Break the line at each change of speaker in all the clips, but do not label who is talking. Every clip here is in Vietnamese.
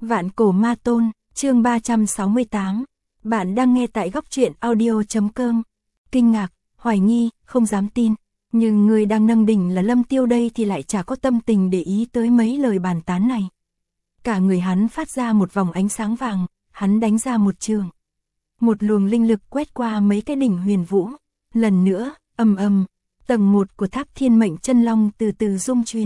Vạn cổ ma tôn, chương 368. Bạn đang nghe tại góc truyện audio.com. Kinh ngạc, hoài nghi, không dám tin. Nhưng người đang nâng đỉnh là Lâm Tiêu đây thì lại chả có tâm tình để ý tới mấy lời bàn tán này. Cả người hắn phát ra một vòng ánh sáng vàng, hắn đánh ra một trường. Một luồng linh lực quét qua mấy cái đỉnh huyền vũ. Lần nữa, ầm ầm, tầng 1 của tháp thiên mệnh chân long từ từ rung chuyển.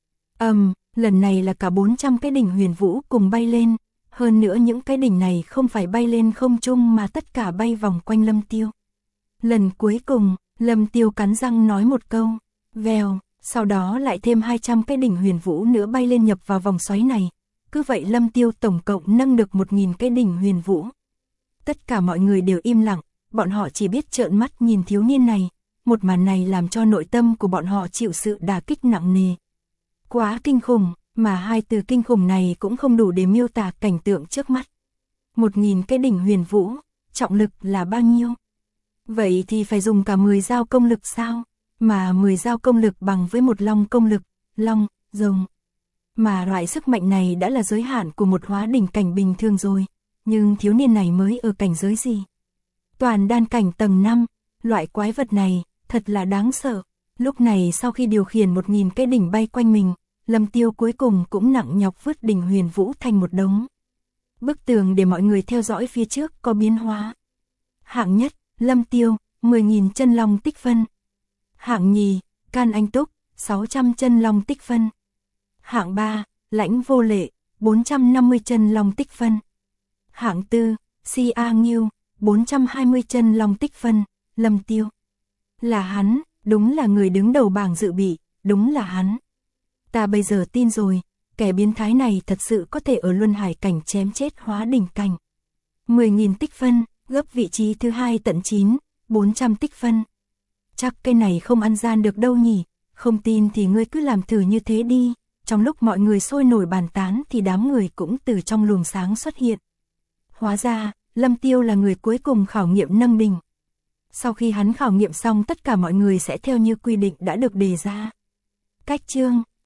Lần này là cả 400 cái đỉnh huyền vũ cùng bay lên, hơn nữa những cái đỉnh này không phải bay lên không trung mà tất cả bay vòng quanh Lâm Tiêu. Lần cuối cùng, Lâm Tiêu cắn răng nói một câu, vèo, sau đó lại thêm 200 cái đỉnh huyền vũ nữa bay lên nhập vào vòng xoáy này. Cứ vậy Lâm Tiêu tổng cộng nâng được 1000 cái đỉnh huyền vũ. Tất cả mọi người đều im lặng, bọn họ chỉ biết trợn mắt nhìn thiếu niên này, một màn này làm cho nội tâm của bọn họ chịu sự đả kích nặng nề. Quá kinh khủng, mà hai từ kinh khủng này cũng không đủ để miêu tả cảnh tượng trước mắt. 1000 cái đỉnh huyền vũ, trọng lực là bao nhiêu? Vậy thì phải dùng cả 10 dao công lực sao? Mà 10 dao công lực bằng với một long công lực, long, rồng. Mà loại sức mạnh này đã là giới hạn của một hóa đỉnh cảnh bình thường rồi. Nhưng thiếu niên này mới ở cảnh giới gì? Toàn đan cảnh tầng 5, loại quái vật này, thật là đáng sợ. Lúc này sau khi điều khiển 1000 cái đỉnh bay quanh mình, Lâm Tiêu cuối cùng cũng nặng nhọc vứt đỉnh huyền vũ thành một đống. Bức tường để mọi người theo dõi phía trước có biến hóa. Hạng nhất, Lâm Tiêu, 10.000 chân long tích phân. Hạng nhì, Can Anh Túc, 600 chân long tích phân. Hạng 3, Lãnh Vô Lệ, 450 chân long tích phân. Hạng tư, Si A Nghiêu, 420 chân long tích phân. Lâm Tiêu. Là hắn, đúng là người đứng đầu bảng dự bị, đúng là hắn. Ta bây giờ tin rồi, kẻ biến thái này thật sự có thể ở luân hải cảnh chém chết hóa đỉnh cảnh. 10.000 tích phân, gấp vị trí thứ 2 tận 9, 400 tích phân. Chắc cái này không ăn gian được đâu nhỉ, không tin thì ngươi cứ làm thử như thế đi. Trong lúc mọi người sôi nổi bàn tán thì đám người cũng từ trong luồng sáng xuất hiện. Hóa ra, Lâm Tiêu là người cuối cùng khảo nghiệm nâng đỉnh. Sau khi hắn khảo nghiệm xong tất cả mọi người sẽ theo như quy định đã được đề ra. Cách chương